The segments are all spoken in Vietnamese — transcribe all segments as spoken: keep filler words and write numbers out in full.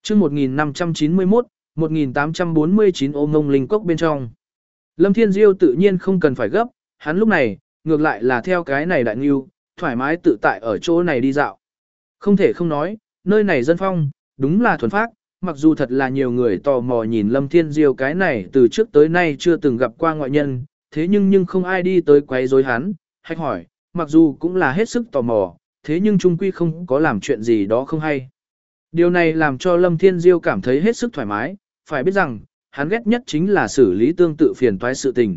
chương một nghìn năm trăm chín mươi mốt, một nghìn tám trăm bốn mươi chín ôm ngông linh cốc bên trong. Lâm Thiên Diêu tự nhiên không cần phải gấp, hắn lúc này, ngược lại là theo cái này đại nghiêu, thoải mái tự tại ở chỗ này đi dạo. Không thể không nói, nơi này dân phong, đúng là thuần phác, mặc dù thật là nhiều người tò mò nhìn Lâm Thiên Diêu cái này từ trước tới nay chưa từng gặp qua ngoại nhân, thế nhưng nhưng không ai đi tới quấy rối hắn, hay hỏi, mặc dù cũng là hết sức tò mò, thế nhưng chung quy không có làm chuyện gì đó không hay. Điều này làm cho Lâm Thiên Diêu cảm thấy hết sức thoải mái, phải biết rằng, hắn ghét nhất chính là xử lý tương tự phiền toái sự tình.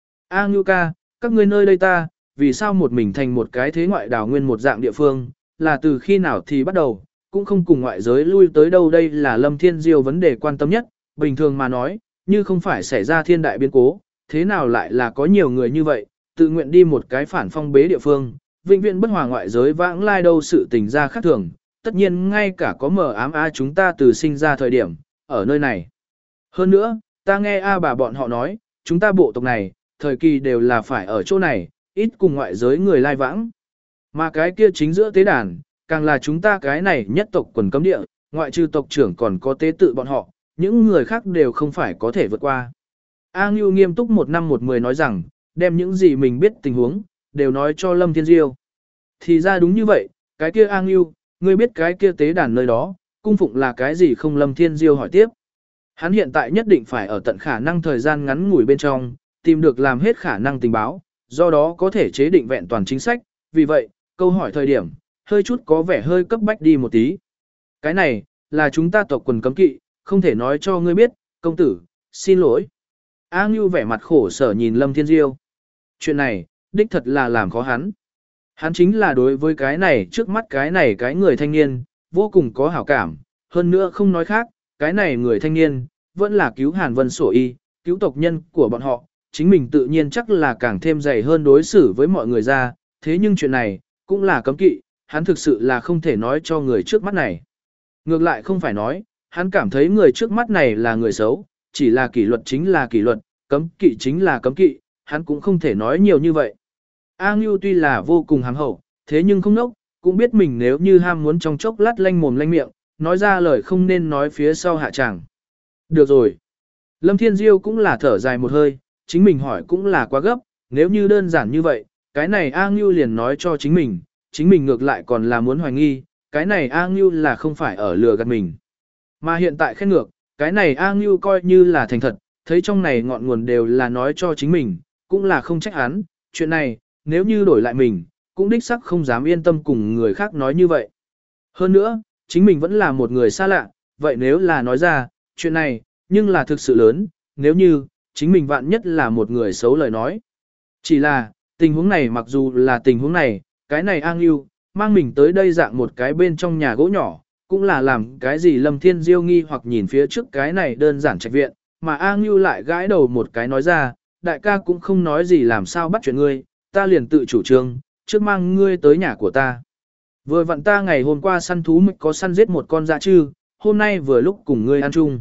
A Ngưu ca, các ngươi nơi đây ta, vì sao một mình thành một cái thế ngoại đảo nguyên một dạng địa phương, là từ khi nào thì bắt đầu, cũng không cùng ngoại giới lui tới đâu, đây là Lâm Thiên Diêu vấn đề quan tâm nhất, bình thường mà nói, như không phải xảy ra thiên đại biến cố, thế nào lại là có nhiều người như vậy, tự nguyện đi một cái phản phong bế địa phương, vĩnh viễn bất hòa ngoại giới vãng lai đâu sự tình ra khác thường, tất nhiên ngay cả có mờ ám a chúng ta từ sinh ra thời điểm, ở nơi này. Hơn nữa, ta nghe a bà bọn họ nói, chúng ta bộ tộc này, thời kỳ đều là phải ở chỗ này, ít cùng ngoại giới người lai vãng. Mà cái kia chính giữa tế đàn, càng là chúng ta cái này nhất tộc quần cấm địa, ngoại trừ tộc trưởng còn có tế tự bọn họ, những người khác đều không phải có thể vượt qua. A Ngưu nghiêm túc một năm một mười nói rằng, đem những gì mình biết tình huống, đều nói cho Lâm Thiên Diêu. Thì ra đúng như vậy, cái kia A Ngưu, ngươi biết cái kia tế đàn nơi đó, cung phụng là cái gì không? Lâm Thiên Diêu hỏi tiếp. Hắn hiện tại nhất định phải ở tận khả năng thời gian ngắn ngủi bên trong, tìm được làm hết khả năng tình báo, do đó có thể chế định vẹn toàn chính sách, vì vậy, câu hỏi thời điểm, hơi chút có vẻ hơi cấp bách đi một tí. Cái này, là chúng ta tộc quần cấm kỵ, không thể nói cho ngươi biết, công tử, xin lỗi. A Ngưu vẻ mặt khổ sở nhìn Lâm Thiên Diêu. Chuyện này, đích thật là làm khó hắn. Hắn chính là đối với cái này trước mắt cái này cái người thanh niên, vô cùng có hảo cảm, hơn nữa không nói khác, cái này người thanh niên, vẫn là cứu Hàn Vân Sổ Y, cứu tộc nhân của bọn họ, chính mình tự nhiên chắc là càng thêm dày hơn đối xử với mọi người ra, thế nhưng chuyện này, cũng là cấm kỵ, hắn thực sự là không thể nói cho người trước mắt này. Ngược lại không phải nói, hắn cảm thấy người trước mắt này là người xấu, chỉ là kỷ luật chính là kỷ luật, cấm kỵ chính là cấm kỵ, hắn cũng không thể nói nhiều như vậy. A Ngưu tuy là vô cùng hàm hậu, thế nhưng không nốc, cũng biết mình nếu như ham muốn trong chốc lát lanh mồm lanh miệng, nói ra lời không nên nói phía sau hạ tràng. Được rồi. Lâm Thiên Diêu cũng là thở dài một hơi, chính mình hỏi cũng là quá gấp, nếu như đơn giản như vậy, cái này A Ngưu liền nói cho chính mình, chính mình ngược lại còn là muốn hoài nghi, cái này A Ngưu là không phải ở lừa gạt mình. Mà hiện tại khen ngược, cái này A Ngưu coi như là thành thật, thấy trong này ngọn nguồn đều là nói cho chính mình, cũng là không trách hắn, chuyện này, nếu như đổi lại mình, cũng đích sắc không dám yên tâm cùng người khác nói như vậy. Hơn nữa, chính mình vẫn là một người xa lạ, vậy nếu là nói ra, chuyện này, nhưng là thực sự lớn, nếu như, chính mình vạn nhất là một người xấu lời nói. Chỉ là, tình huống này mặc dù là tình huống này, cái này A Ngưu, mang mình tới đây dạng một cái bên trong nhà gỗ nhỏ, cũng là làm cái gì Lâm Thiên Diêu nghi hoặc nhìn phía trước cái này đơn giản trạch viện, mà A Ngưu lại gãi đầu một cái nói ra, đại ca cũng không nói gì làm sao bắt chuyện ngươi, ta liền tự chủ trương, trước mang ngươi tới nhà của ta. Vừa vặn ta ngày hôm qua săn thú mịch có săn giết một con dã trư, hôm nay vừa lúc cùng ngươi ăn chung.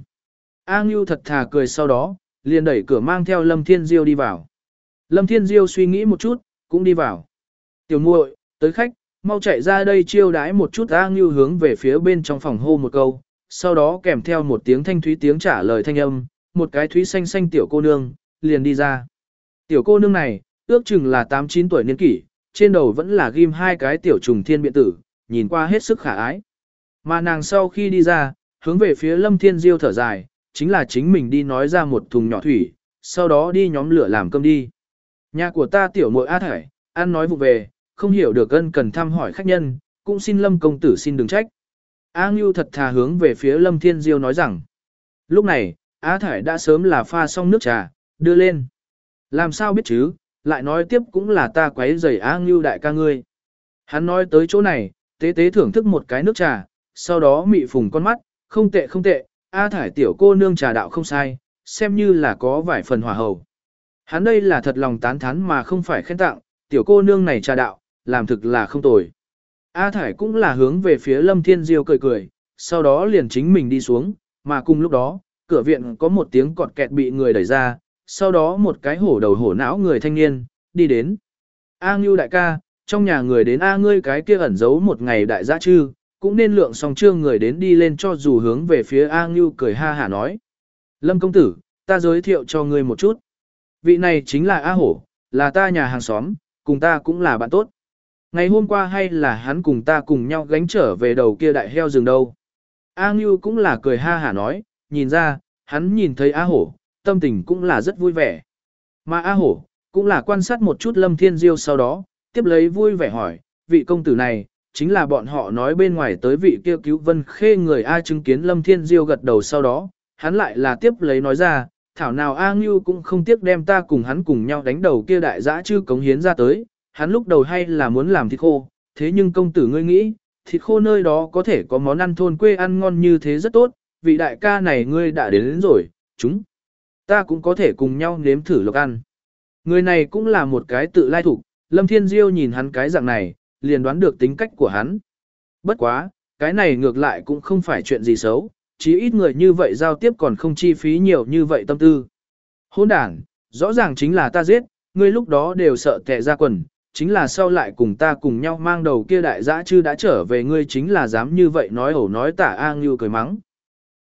A Ngưu thật thà cười sau đó, liền đẩy cửa mang theo Lâm Thiên Diêu đi vào. Lâm Thiên Diêu suy nghĩ một chút, cũng đi vào. Tiểu muội, tới khách, mau chạy ra đây chiêu đãi một chút. A Ngưu hướng về phía bên trong phòng hô một câu, sau đó kèm theo một tiếng thanh thúy tiếng trả lời thanh âm, một cái thúy xanh xanh tiểu cô nương, liền đi ra. Tiểu cô nương này, ước chừng là tám chín tuổi niên kỷ, trên đầu vẫn là ghim hai cái tiểu trùng thiên biện tử, nhìn qua hết sức khả ái. Mà nàng sau khi đi ra, hướng về phía Lâm Thiên Diêu thở dài, chính là chính mình đi nói ra một thùng nhỏ thủy, sau đó đi nhóm lửa làm cơm đi. Nhà của ta tiểu muội A Thải, ăn nói vụ về, không hiểu được ân cần thăm hỏi khách nhân, cũng xin Lâm công tử xin đừng trách. A Ngưu thật thà hướng về phía Lâm Thiên Diêu nói rằng, lúc này, A Thải đã sớm là pha xong nước trà, đưa lên. Làm sao biết chứ, lại nói tiếp cũng là ta quấy rầy A Ngưu đại ca ngươi. Hắn nói tới chỗ này, tế tế thưởng thức một cái nước trà, sau đó mị phùng con mắt, không tệ không tệ, A Thải tiểu cô nương trà đạo không sai, xem như là có vài phần hòa hầu. Hắn đây là thật lòng tán thán mà không phải khen tặng, tiểu cô nương này trà đạo, làm thực là không tồi. A Thải cũng là hướng về phía Lâm Thiên Diêu cười cười, sau đó liền chính mình đi xuống, mà cùng lúc đó, cửa viện có một tiếng cọt kẹt bị người đẩy ra, sau đó một cái hổ đầu hổ não người thanh niên, đi đến. A Ngưu đại ca, trong nhà người đến A ngươi cái kia ẩn giấu một ngày đại dã trư, cũng nên lượng xong trương người đến đi lên cho dù hướng về phía A Ngưu cười ha hả nói. Lâm công tử, ta giới thiệu cho ngươi một chút. Vị này chính là A Hổ, là ta nhà hàng xóm, cùng ta cũng là bạn tốt. Ngày hôm qua hay là hắn cùng ta cùng nhau gánh trở về đầu kia đại heo rừng đâu. A Ngưu cũng là cười ha hả nói, nhìn ra, hắn nhìn thấy A Hổ, tâm tình cũng là rất vui vẻ. Mà A Hổ, cũng là quan sát một chút Lâm Thiên Diêu sau đó, tiếp lấy vui vẻ hỏi, vị công tử này, chính là bọn họ nói bên ngoài tới vị kia cứu Vân Khê người A chứng kiến Lâm Thiên Diêu gật đầu sau đó, hắn lại là tiếp lấy nói ra, thảo nào A Ngưu cũng không tiếc đem ta cùng hắn cùng nhau đánh đầu kia đại dã chư cống hiến ra tới, hắn lúc đầu hay là muốn làm thịt khô, thế nhưng công tử ngươi nghĩ, thịt khô nơi đó có thể có món ăn thôn quê ăn ngon như thế rất tốt, vị đại ca này ngươi đã đến, đến rồi, chúng ta cũng có thể cùng nhau nếm thử lộc ăn. Người này cũng là một cái tự lai thủ, Lâm Thiên Diêu nhìn hắn cái dạng này, liền đoán được tính cách của hắn. Bất quá, cái này ngược lại cũng không phải chuyện gì xấu, chí ít người như vậy giao tiếp còn không chi phí nhiều như vậy tâm tư. Hôn đảng, rõ ràng chính là ta giết, ngươi lúc đó đều sợ tệ ra quần, chính là sau lại cùng ta cùng nhau mang đầu kia đại dã chư đã trở về ngươi chính là dám như vậy nói ẩu nói tả A Ngưu cười mắng.